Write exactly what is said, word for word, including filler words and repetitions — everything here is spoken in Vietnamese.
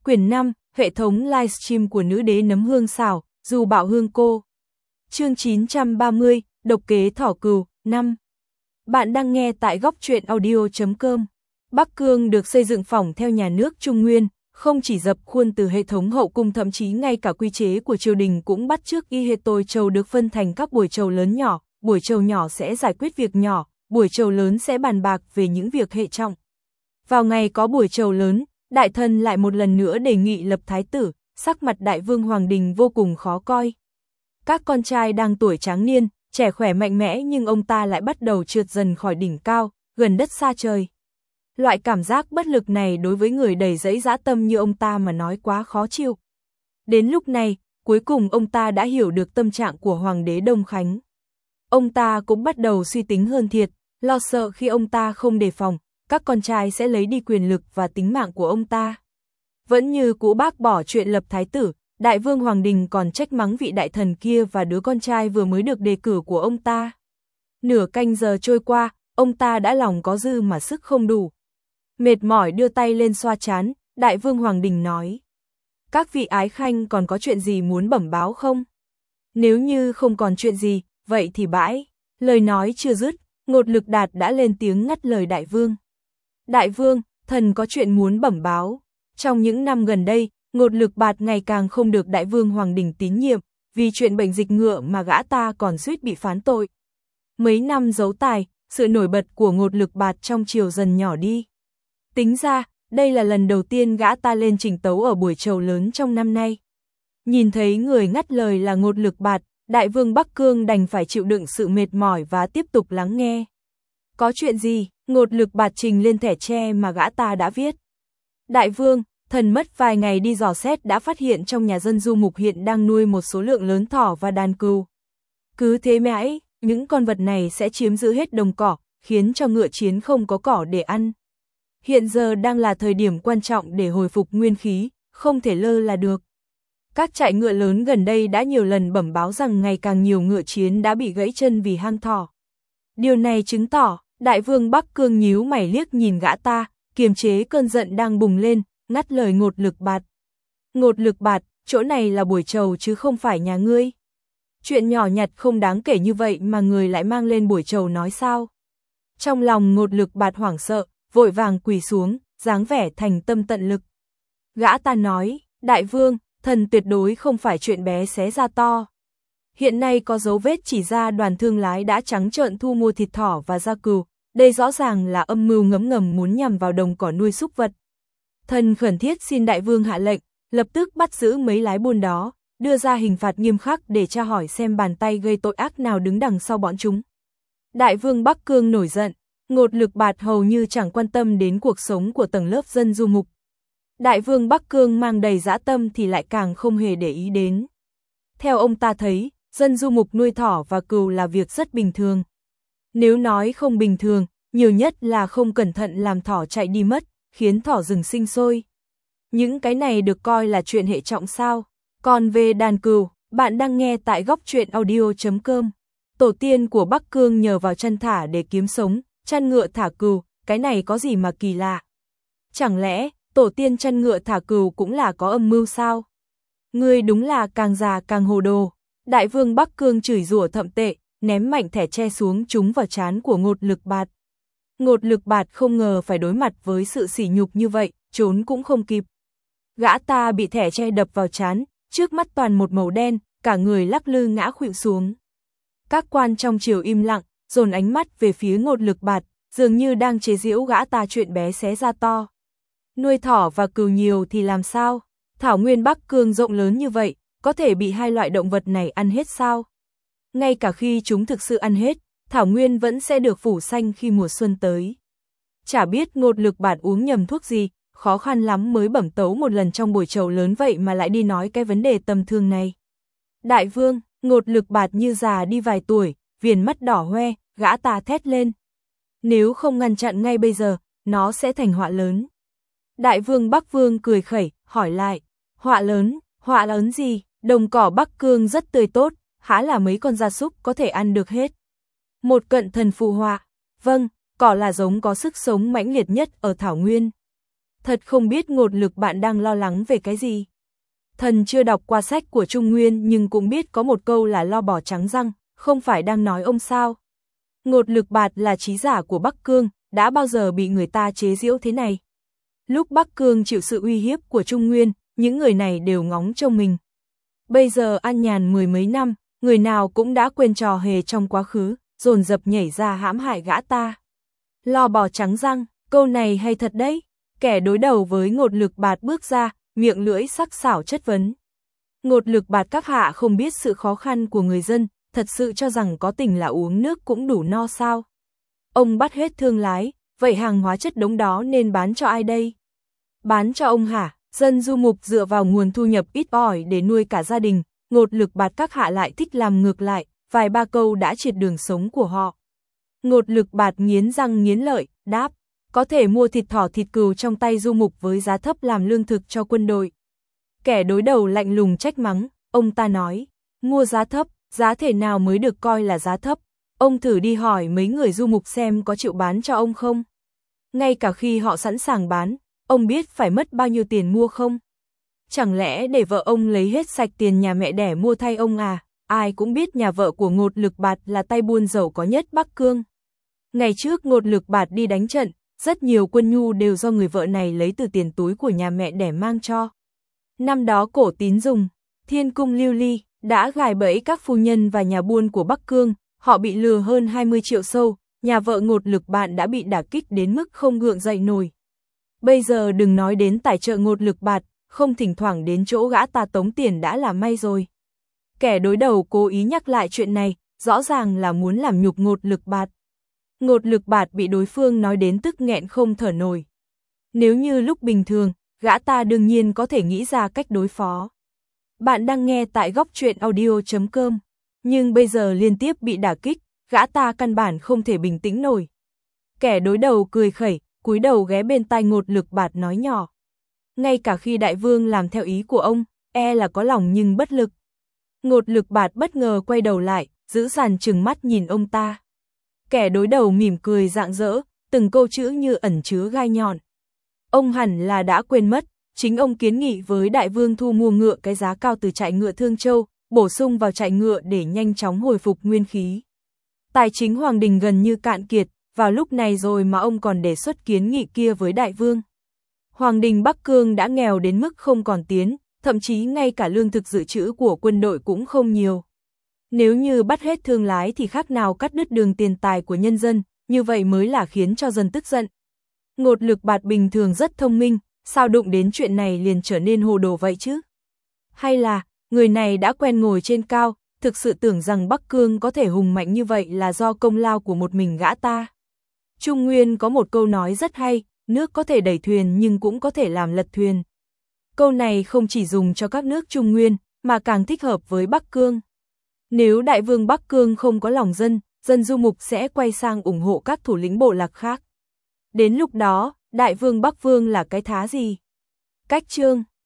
Quyển năm, hệ thống livestream của nữ đế nấm hương xào, dù bạo hương cô. Chương chín trăm ba mươi, độc kế thỏ cừu, năm. Bạn đang nghe tại góc truyện audio chấm com. Bắc Cương được xây dựng phỏng theo nhà nước Trung Nguyên, không chỉ dập khuôn từ hệ thống hậu cung, thậm chí ngay cả quy chế của triều đình cũng bắt chước y hệt. Tôi trầu được phân thành các buổi trầu lớn nhỏ, buổi trầu nhỏ sẽ giải quyết việc nhỏ, buổi trầu lớn sẽ bàn bạc về những việc hệ trọng. Vào ngày có buổi trầu lớn, đại thần lại một lần nữa đề nghị lập thái tử, sắc mặt đại vương Hoàng Đình vô cùng khó coi. Các con trai đang tuổi tráng niên, trẻ khỏe mạnh mẽ, nhưng ông ta lại bắt đầu trượt dần khỏi đỉnh cao, gần đất xa trời. Loại cảm giác bất lực này đối với người đầy dẫy dã tâm như ông ta mà nói quá khó chịu. Đến lúc này, cuối cùng ông ta đã hiểu được tâm trạng của Hoàng đế Đông Khánh. Ông ta cũng bắt đầu suy tính hơn thiệt, lo sợ khi ông ta không đề phòng, các con trai sẽ lấy đi quyền lực và tính mạng của ông ta. Vẫn như cũ bác bỏ chuyện lập thái tử, đại vương Hoàng Đình còn trách mắng vị đại thần kia và đứa con trai vừa mới được đề cử của ông ta. Nửa canh giờ trôi qua, ông ta đã lòng có dư mà sức không đủ. Mệt mỏi đưa tay lên xoa trán, đại vương Hoàng Đình nói: các vị ái khanh còn có chuyện gì muốn bẩm báo không? Nếu như không còn chuyện gì, vậy thì bãi. Lời nói chưa dứt, Ngột Lực Đạt đã lên tiếng ngắt lời đại vương. Đại vương, thần có chuyện muốn bẩm báo. Trong những năm gần đây, Ngột Lực Bạt ngày càng không được đại vương Hoàng Đình tín nhiệm, vì chuyện bệnh dịch ngựa mà gã ta còn suýt bị phán tội. Mấy năm giấu tài, sự nổi bật của Ngột Lực Bạt trong triều dần nhỏ đi. Tính ra, đây là lần đầu tiên gã ta lên trình tấu ở buổi trầu lớn trong năm nay. Nhìn thấy người ngắt lời là Ngột Lực Bạt, đại vương Bắc Cương đành phải chịu đựng sự mệt mỏi và tiếp tục lắng nghe. Có chuyện gì? Ngột Lực Bạt trình lên thẻ tre mà gã ta đã viết. Đại vương, thần mất vài ngày đi dò xét đã phát hiện trong nhà dân Du Mục hiện đang nuôi một số lượng lớn thỏ và đàn cừu. Cứ thế mãi, những con vật này sẽ chiếm giữ hết đồng cỏ, khiến cho ngựa chiến không có cỏ để ăn. Hiện giờ đang là thời điểm quan trọng để hồi phục nguyên khí, không thể lơ là được. Các trại ngựa lớn gần đây đã nhiều lần bẩm báo rằng ngày càng nhiều ngựa chiến đã bị gãy chân vì hang thỏ. Điều này chứng tỏ, đại vương Bắc Cương nhíu mày liếc nhìn gã ta, kiềm chế cơn giận đang bùng lên, ngắt lời Ngột Lực Bạt. Ngột Lực Bạt, chỗ này là buổi trầu chứ không phải nhà ngươi. Chuyện nhỏ nhặt không đáng kể như vậy mà người lại mang lên buổi trầu nói sao? Trong lòng Ngột Lực Bạt hoảng sợ, vội vàng quỳ xuống, dáng vẻ thành tâm tận lực. Gã ta nói, đại vương, thần tuyệt đối không phải chuyện bé xé ra to. Hiện nay có dấu vết chỉ ra đoàn thương lái đã trắng trợn thu mua thịt thỏ và da cừu, đây rõ ràng là âm mưu ngấm ngầm muốn nhằm vào đồng cỏ nuôi súc vật. Thần khẩn thiết xin đại vương hạ lệnh, lập tức bắt giữ mấy lái buôn đó, đưa ra hình phạt nghiêm khắc để tra hỏi xem bàn tay gây tội ác nào đứng đằng sau bọn chúng. Đại vương Bắc Cương nổi giận, Ngột Lực Bạt hầu như chẳng quan tâm đến cuộc sống của tầng lớp dân Du Mục. Đại vương Bắc Cương mang đầy dã tâm thì lại càng không hề để ý đến. Theo ông ta thấy, dân Du Mục nuôi thỏ và cừu là việc rất bình thường. Nếu nói không bình thường, nhiều nhất là không cẩn thận làm thỏ chạy đi mất, khiến thỏ rừng sinh sôi. Những cái này được coi là chuyện hệ trọng sao? Còn về đàn cừu, bạn đang nghe tại góc truyện audio chấm com. Tổ tiên của Bắc Cương nhờ vào chăn thả để kiếm sống, chăn ngựa thả cừu, cái này có gì mà kỳ lạ? Chẳng lẽ, tổ tiên chăn ngựa thả cừu cũng là có âm mưu sao? Ngươi đúng là càng già càng hồ đồ. Đại vương Bắc Cương chửi rủa thậm tệ, ném mạnh thẻ tre xuống trúng vào trán của Ngột Lực Bạt. Ngột Lực Bạt không ngờ phải đối mặt với sự sỉ nhục như vậy, trốn cũng không kịp. Gã ta bị thẻ tre đập vào trán, trước mắt toàn một màu đen, cả người lắc lư ngã khuỵu xuống. Các quan trong triều im lặng, dồn ánh mắt về phía Ngột Lực Bạt, dường như đang chế giễu gã ta chuyện bé xé ra to. Nuôi thỏ và cừu nhiều thì làm sao? Thảo nguyên Bắc Cương rộng lớn như vậy, có thể bị hai loại động vật này ăn hết sao? Ngay cả khi chúng thực sự ăn hết, thảo nguyên vẫn sẽ được phủ xanh khi mùa xuân tới. Chả biết Ngột Lực Bạt uống nhầm thuốc gì, khó khăn lắm mới bẩm tấu một lần trong buổi trầu lớn vậy mà lại đi nói cái vấn đề tầm thường này. Đại vương, Ngột Lực Bạt như già đi vài tuổi, viền mắt đỏ hoe, gã ta thét lên. Nếu không ngăn chặn ngay bây giờ, nó sẽ thành họa lớn. Đại vương Bắc Vương cười khẩy, hỏi lại, họa lớn, họa lớn gì? Đồng cỏ Bắc Cương rất tươi tốt, há là mấy con gia súc có thể ăn được hết. Một cận thần phụ họa, vâng, cỏ là giống có sức sống mãnh liệt nhất ở thảo nguyên. Thật không biết Ngột Lực bạn đang lo lắng về cái gì. Thần chưa đọc qua sách của Trung Nguyên nhưng cũng biết có một câu là lo bò trắng răng, không phải đang nói ông sao. Ngột Lực Bạt là trí giả của Bắc Cương, đã bao giờ bị người ta chế giễu thế này. Lúc Bắc Cương chịu sự uy hiếp của Trung Nguyên, những người này đều ngóng trông mình. Bây giờ an nhàn mười mấy năm, người nào cũng đã quên trò hề trong quá khứ, dồn dập nhảy ra hãm hại gã ta. Lo bò trắng răng, câu này hay thật đấy. Kẻ đối đầu với Ngột Lực Bạt bước ra, miệng lưỡi sắc sảo chất vấn. Ngột Lực Bạt các hạ không biết sự khó khăn của người dân, thật sự cho rằng có tình là uống nước cũng đủ no sao. Ông bắt hết thương lái, vậy hàng hóa chất đống đó nên bán cho ai đây? Bán cho ông hả? Dân du mục dựa vào nguồn thu nhập ít ỏi để nuôi cả gia đình, Ngột Lực Bạt các hạ lại thích làm ngược lại, vài ba câu đã triệt đường sống của họ. Ngột Lực Bạt nghiến răng nghiến lợi, đáp, có thể mua thịt thỏ thịt cừu trong tay du mục với giá thấp làm lương thực cho quân đội. Kẻ đối đầu lạnh lùng trách mắng, ông ta nói, mua giá thấp, giá thể nào mới được coi là giá thấp, ông thử đi hỏi mấy người du mục xem có chịu bán cho ông không. Ngay cả khi họ sẵn sàng bán, ông biết phải mất bao nhiêu tiền mua không? Chẳng lẽ để vợ ông lấy hết sạch tiền nhà mẹ đẻ mua thay ông à? Ai cũng biết nhà vợ của Ngột Lực Bạt là tay buôn giàu có nhất Bắc Cương. Ngày trước Ngột Lực Bạt đi đánh trận, rất nhiều quân nhu đều do người vợ này lấy từ tiền túi của nhà mẹ đẻ mang cho. Năm đó Cổ Tín Dùng, Thiên Cung Lưu Ly đã gài bẫy các phu nhân và nhà buôn của Bắc Cương, họ bị lừa hơn hai mươi triệu sâu, nhà vợ Ngột Lực Bạt đã bị đả kích đến mức không gượng dậy nổi. Bây giờ đừng nói đến tài trợ Ngột Lực Bạt, không thỉnh thoảng đến chỗ gã ta tống tiền đã là may rồi. Kẻ đối đầu cố ý nhắc lại chuyện này, rõ ràng là muốn làm nhục Ngột Lực Bạt. Ngột Lực Bạt bị đối phương nói đến tức nghẹn không thở nổi. Nếu như lúc bình thường, gã ta đương nhiên có thể nghĩ ra cách đối phó. Bạn đang nghe tại góc truyện audio chấm com, nhưng bây giờ liên tiếp bị đả kích, gã ta căn bản không thể bình tĩnh nổi. Kẻ đối đầu cười khẩy, cúi đầu ghé bên tai Ngột Lực Bạt nói nhỏ. Ngay cả khi đại vương làm theo ý của ông, e là có lòng nhưng bất lực. Ngột Lực Bạt bất ngờ quay đầu lại, giữ sàn trừng mắt nhìn ông ta. Kẻ đối đầu mỉm cười rạng rỡ, từng câu chữ như ẩn chứa gai nhọn. Ông hẳn là đã quên mất, chính ông kiến nghị với đại vương thu mua ngựa cái giá cao từ trại ngựa Thương Châu, bổ sung vào trại ngựa để nhanh chóng hồi phục nguyên khí. Tài chính Hoàng Đình gần như cạn kiệt, vào lúc này rồi mà ông còn đề xuất kiến nghị kia với đại vương. Hoàng Đình Bắc Cương đã nghèo đến mức không còn tiến, thậm chí ngay cả lương thực dự trữ của quân đội cũng không nhiều. Nếu như bắt hết thương lái thì khác nào cắt đứt đường tiền tài của nhân dân, như vậy mới là khiến cho dân tức giận. Ngột Lực Bạt bình thường rất thông minh, sao đụng đến chuyện này liền trở nên hồ đồ vậy chứ? Hay là, người này đã quen ngồi trên cao, thực sự tưởng rằng Bắc Cương có thể hùng mạnh như vậy là do công lao của một mình gã ta? Trung Nguyên có một câu nói rất hay, nước có thể đẩy thuyền nhưng cũng có thể làm lật thuyền. Câu này không chỉ dùng cho các nước Trung Nguyên, mà càng thích hợp với Bắc Cương. Nếu đại vương Bắc Cương không có lòng dân, dân du mục sẽ quay sang ủng hộ các thủ lĩnh bộ lạc khác. Đến lúc đó, đại vương Bắc Vương là cái thá gì? Cách chương